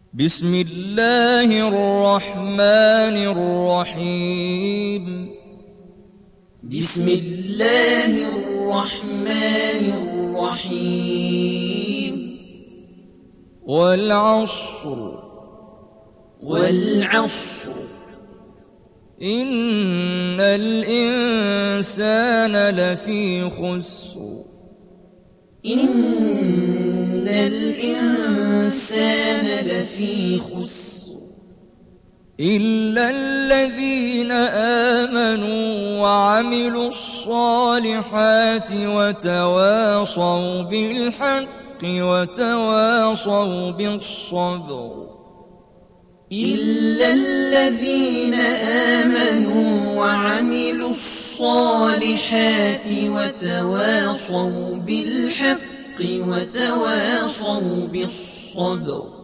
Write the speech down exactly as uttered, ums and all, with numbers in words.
بسم الله الرحمن الرحيم بسم الله الرحمن الرحيم والعصر والعصر إن الإنسان لفي خسر إن الإنسان لفي خسر إلا الذين آمنوا وعملوا الصالحات وتواصوا بالحق وتواصوا بالصبر إلا الذين آمنوا وعملوا الصالحات وتواصوا بالحق وتواصوا بالصبر